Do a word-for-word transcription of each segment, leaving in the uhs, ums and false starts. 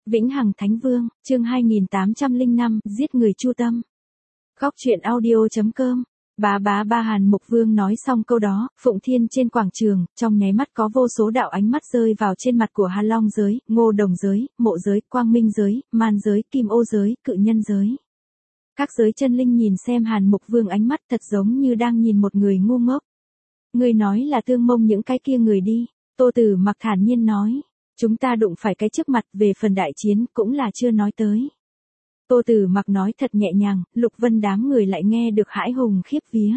Vĩnh Hằng Thánh Vương, chương hai nghìn tám trăm lẻ năm, giết người chu tâm. Góc truyện audio chấm com. Bá bá ba Hàn Mục Vương nói xong câu đó, Phụng Thiên trên quảng trường, trong nháy mắt có vô số đạo ánh mắt rơi vào trên mặt của Hàn Long giới, Ngô Đồng giới, Mộ giới, Quang Minh giới, Man giới, Kim Ô giới, Cự Nhân giới. Các giới chân linh nhìn xem Hàn Mục Vương ánh mắt thật giống như đang nhìn một người ngu ngốc. Người nói là Tương Mông những cái kia người đi, Tô Tử Mặc thản nhiên nói. Chúng ta đụng phải cái trước mặt về phần đại chiến cũng là chưa nói tới. Tô Tử Mặc nói thật nhẹ nhàng, Lục Vân đám người lại nghe được hãi hùng khiếp vía.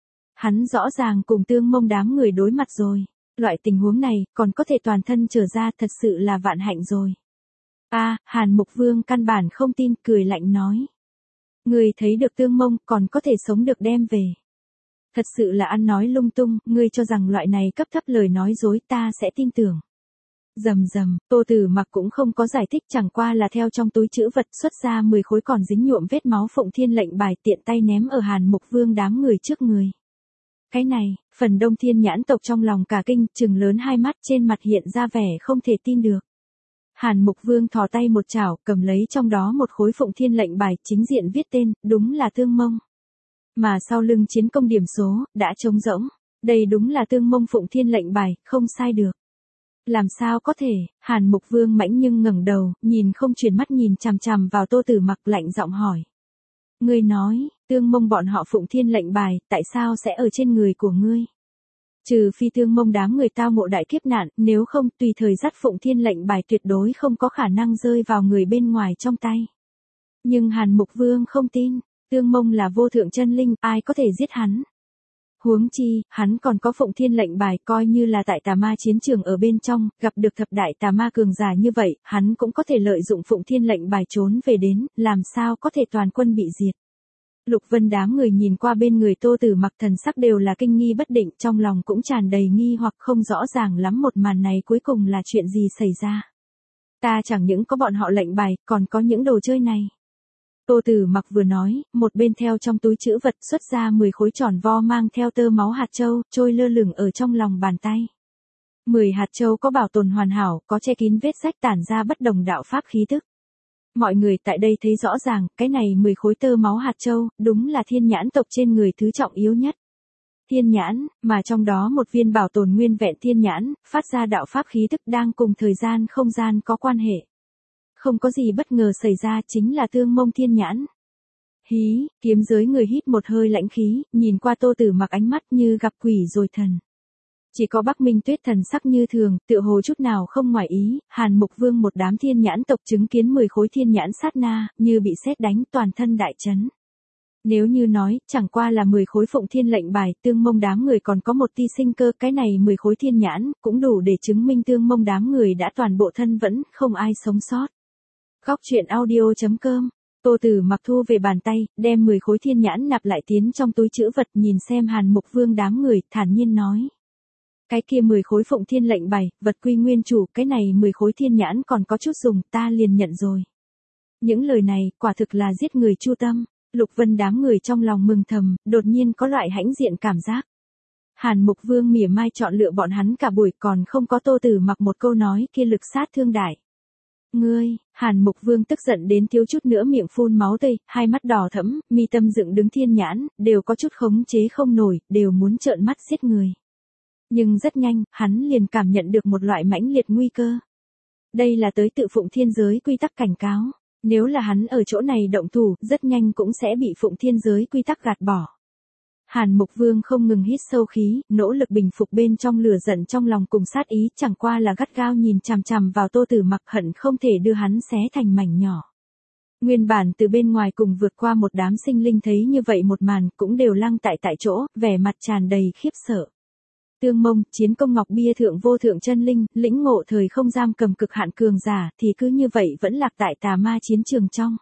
Hắn rõ ràng cùng Tương Mông đám người đối mặt rồi. Loại tình huống này còn có thể toàn thân trở ra thật sự là vạn hạnh rồi. A, à, Hàn Mục Vương căn bản không tin, cười lạnh nói. Người thấy được Tương Mông còn có thể sống được đem về. Thật sự là ăn nói lung tung, ngươi cho rằng loại này cấp thấp lời nói dối ta sẽ tin tưởng. Rầm rầm, Tô Tử Mặc cũng không có giải thích, chẳng qua là theo trong túi trữ vật xuất ra mười khối còn dính nhuộm vết máu Phụng Thiên lệnh bài tiện tay ném ở Hàn Mục Vương đám người trước người. Cái này, phần Đông Thiên nhãn tộc trong lòng cả kinh, trừng lớn hai mắt, trên mặt hiện ra vẻ không thể tin được. Hàn Mục Vương thò tay một chảo, cầm lấy trong đó một khối Phụng Thiên lệnh bài, chính diện viết tên, đúng là Tương Mông. Mà sau lưng chiến công điểm số, đã trống rỗng. Đây đúng là Tương Mông Phụng Thiên lệnh bài, không sai được. Làm sao có thể, Hàn Mục Vương mãnh nhưng ngẩng đầu, nhìn không chuyển mắt nhìn chằm chằm vào Tô Tử Mặc, lạnh giọng hỏi. Ngươi nói, Tương Mông bọn họ Phụng Thiên lệnh bài, tại sao sẽ ở trên người của ngươi? Trừ phi Tương Mông đám người tao ngộ đại kiếp nạn, nếu không tùy thời dắt Phụng Thiên lệnh bài tuyệt đối không có khả năng rơi vào người bên ngoài trong tay. Nhưng Hàn Mục Vương không tin, Tương Mông là vô thượng chân linh, ai có thể giết hắn? Huống chi, hắn còn có Phụng Thiên lệnh bài, coi như là tại tà ma chiến trường ở bên trong, gặp được thập đại tà ma cường giả như vậy, hắn cũng có thể lợi dụng Phụng Thiên lệnh bài trốn về đến, làm sao có thể toàn quân bị diệt. Lục Vân đám người nhìn qua bên người Tô Tử Mặc, thần sắc đều là kinh nghi bất định, trong lòng cũng tràn đầy nghi hoặc, không rõ ràng lắm một màn này cuối cùng là chuyện gì xảy ra. Ta chẳng những có bọn họ lệnh bài, còn có những đồ chơi này. Tô Tử Mặc vừa nói, một bên theo trong túi trữ vật xuất ra mười khối tròn vo mang theo tơ máu hạt châu, trôi lơ lửng ở trong lòng bàn tay. mười hạt châu có bảo tồn hoàn hảo, có che kín vết rách, tản ra bất đồng đạo pháp khí tức. Mọi người tại đây thấy rõ ràng, cái này mười khối tơ máu hạt châu, đúng là thiên nhãn tộc trên người thứ trọng yếu nhất. Thiên nhãn, mà trong đó một viên bảo tồn nguyên vẹn thiên nhãn, phát ra đạo pháp khí tức đang cùng thời gian không gian có quan hệ. Không có gì bất ngờ xảy ra, chính là Tương Mông thiên nhãn. Hí, kiếm giới người hít một hơi lãnh khí, nhìn qua Tô Tử Mặc ánh mắt như gặp quỷ rồi thần. Chỉ có Bắc Minh Tuyết thần sắc như thường, tựa hồ chút nào không ngoài ý, Hàn Mục Vương một đám thiên nhãn tộc chứng kiến mười khối thiên nhãn sát na, như bị sét đánh, toàn thân đại chấn. Nếu như nói, chẳng qua là mười khối Phụng Thiên lệnh bài, Tương Mông đám người còn có một tia sinh cơ, cái này mười khối thiên nhãn, cũng đủ để chứng minh Tương Mông đám người đã toàn bộ thân vẫn, không ai sống sót. Góc truyện audio chấm com. Tô Tử Mặc thu về bàn tay, đem mười khối thiên nhãn nạp lại tiến trong túi trữ vật, nhìn xem Hàn Mục Vương đám người, thản nhiên nói. Cái kia mười khối Phụng Thiên lệnh bài, vật quy nguyên chủ, cái này mười khối thiên nhãn còn có chút dùng, ta liền nhận rồi. Những lời này, quả thực là giết người chu tâm. Lục Vân đám người trong lòng mừng thầm, đột nhiên có loại hãnh diện cảm giác. Hàn Mục Vương mỉa mai chọn lựa bọn hắn cả buổi, còn không có Tô Tử Mặc một câu nói kia lực sát thương đại. Ngươi, Hàn Mục Vương tức giận đến thiếu chút nữa miệng phun máu tươi, hai mắt đỏ thẫm, mi tâm dựng đứng thiên nhãn, đều có chút khống chế không nổi, đều muốn trợn mắt giết người. Nhưng rất nhanh, hắn liền cảm nhận được một loại mãnh liệt nguy cơ. Đây là tới tự Phụng Thiên giới quy tắc cảnh cáo, nếu là hắn ở chỗ này động thủ, rất nhanh cũng sẽ bị Phụng Thiên giới quy tắc gạt bỏ. Hàn Mục Vương không ngừng hít sâu khí, nỗ lực bình phục bên trong lửa giận trong lòng cùng sát ý, chẳng qua là gắt gao nhìn chằm chằm vào Tô Tử Mặc, hận không thể đưa hắn xé thành mảnh nhỏ. Nguyên bản từ bên ngoài cùng vượt qua một đám sinh linh thấy như vậy một màn, cũng đều lăng tại tại chỗ, vẻ mặt tràn đầy khiếp sợ. Tương Mông, chiến công ngọc bia thượng vô thượng chân linh, lĩnh ngộ thời không giam cầm cực hạn cường giả, thì cứ như vậy vẫn lạc tại tà ma chiến trường trong.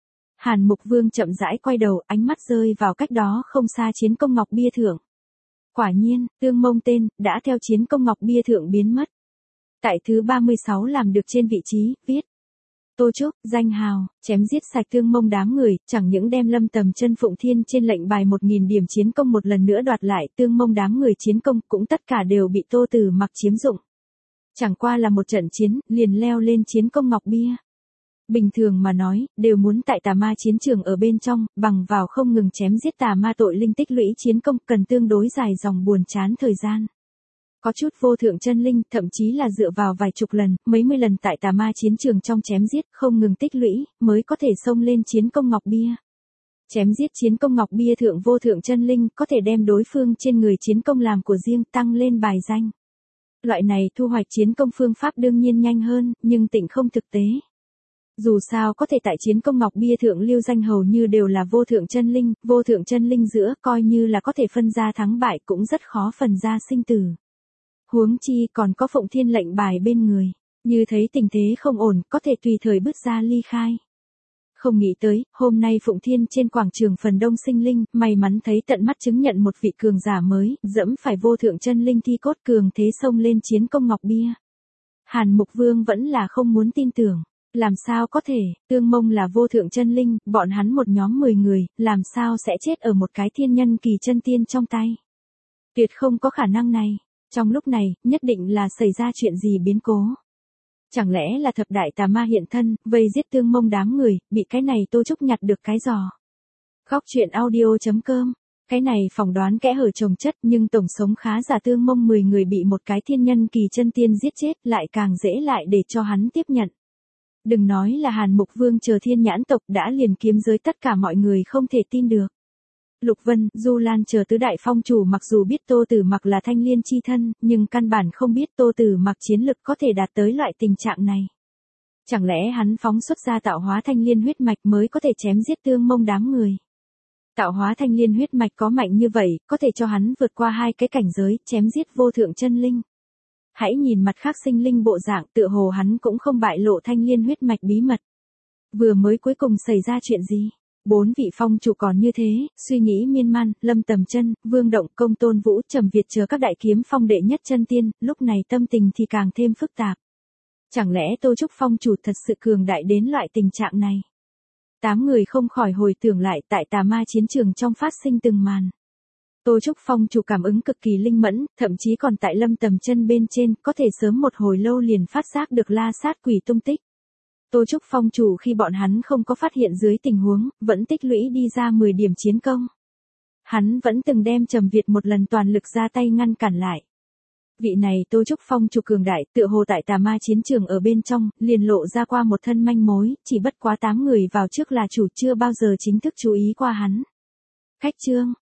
Hàn Mục Vương chậm rãi quay đầu, ánh mắt rơi vào cách đó không xa chiến công ngọc bia thượng. Quả nhiên, Tương Mông tên, đã theo chiến công ngọc bia thượng biến mất. Tại thứ ba mươi sáu làm được trên vị trí, viết. Tô Trúc, danh hào, chém giết sạch Tương Mông đám người, chẳng những đem Lâm Tầm Chân Phụng Thiên trên lệnh bài một nghìn điểm chiến công một lần nữa đoạt lại, Tương Mông đám người chiến công cũng tất cả đều bị Tô Tử Mặc chiếm dụng. Chẳng qua là một trận chiến, liền leo lên chiến công ngọc bia. Bình thường mà nói, đều muốn tại tà ma chiến trường ở bên trong, bằng vào không ngừng chém giết tà ma tội linh tích lũy chiến công cần tương đối dài dòng buồn chán thời gian. Có chút vô thượng chân linh, thậm chí là dựa vào vài chục lần, mấy mươi lần tại tà ma chiến trường trong chém giết, không ngừng tích lũy, mới có thể xông lên chiến công ngọc bia. Chém giết chiến công ngọc bia thượng vô thượng chân linh, có thể đem đối phương trên người chiến công làm của riêng tăng lên bài danh. Loại này thu hoạch chiến công phương pháp đương nhiên nhanh hơn, nhưng tịnh không thực tế. Dù sao có thể tại chiến công ngọc bia thượng lưu danh hầu như đều là vô thượng chân linh, vô thượng chân linh giữa coi như là có thể phân ra thắng bại cũng rất khó phần ra sinh tử. Huống chi còn có Phụng Thiên lệnh bài bên người, như thấy tình thế không ổn, có thể tùy thời bước ra ly khai. Không nghĩ tới, hôm nay Phụng Thiên trên quảng trường phần đông sinh linh, may mắn thấy tận mắt chứng nhận một vị cường giả mới, dẫm phải vô thượng chân linh thi cốt cường thế xông lên chiến công ngọc bia. Hàn Mục Vương vẫn là không muốn tin tưởng, làm sao có thể, Tương Mông là vô thượng chân linh, bọn hắn một nhóm mười người, làm sao sẽ chết ở một cái thiên nhân kỳ chân tiên trong tay. Tuyệt không có khả năng này. Trong lúc này, nhất định là xảy ra chuyện gì biến cố. Chẳng lẽ là thập đại tà ma hiện thân, vây giết Tương Mông đám người, bị cái này Tô Trúc nhặt được cái giò. Góc truyện audio chấm com. Cái này phỏng đoán kẽ hở chồng chất, nhưng tổng sống khá giả Tương Mông mười người bị một cái thiên nhân kỳ chân tiên giết chết lại càng dễ lại để cho hắn tiếp nhận. Đừng nói là Hàn Mục Vương chờ thiên nhãn tộc đã liền kiếm giới tất cả mọi người không thể tin được. Lục Vân, Du Lan chờ tứ đại phong chủ mặc dù biết Tô Tử Mặc là thanh liên chi thân, nhưng căn bản không biết Tô Tử Mặc chiến lực có thể đạt tới loại tình trạng này. Chẳng lẽ hắn phóng xuất ra tạo hóa thanh liên huyết mạch mới có thể chém giết Tương Mông đám người? Tạo hóa thanh liên huyết mạch có mạnh như vậy, có thể cho hắn vượt qua hai cái cảnh giới, chém giết vô thượng chân linh. Hãy nhìn mặt khác sinh linh bộ dạng, tựa hồ hắn cũng không bại lộ thanh liên huyết mạch bí mật. Vừa mới cuối cùng xảy ra chuyện gì? Bốn vị phong chủ còn như thế, suy nghĩ miên man, Lâm Tầm Chân, Vương Động, Công Tôn Vũ, Trầm Việt chờ các đại kiếm phong đệ nhất chân tiên, lúc này tâm tình thì càng thêm phức tạp. Chẳng lẽ Tô Trúc phong chủ thật sự cường đại đến loại tình trạng này? Tám người không khỏi hồi tưởng lại tại tà ma chiến trường trong phát sinh từng màn. Tô Trúc phong chủ cảm ứng cực kỳ linh mẫn, thậm chí còn tại Lâm Tầm Chân bên trên, có thể sớm một hồi lâu liền phát giác được La Sát quỷ tung tích. Tô Trúc phong chủ khi bọn hắn không có phát hiện dưới tình huống, vẫn tích lũy đi ra mười điểm chiến công. Hắn vẫn từng đem Trầm Việt một lần toàn lực ra tay ngăn cản lại. Vị này Tô Trúc phong chủ cường đại, tựa hồ tại tà ma chiến trường ở bên trong, liền lộ ra qua một thân manh mối, chỉ bất quá tám người vào trước là chủ chưa bao giờ chính thức chú ý qua hắn. Khách chương,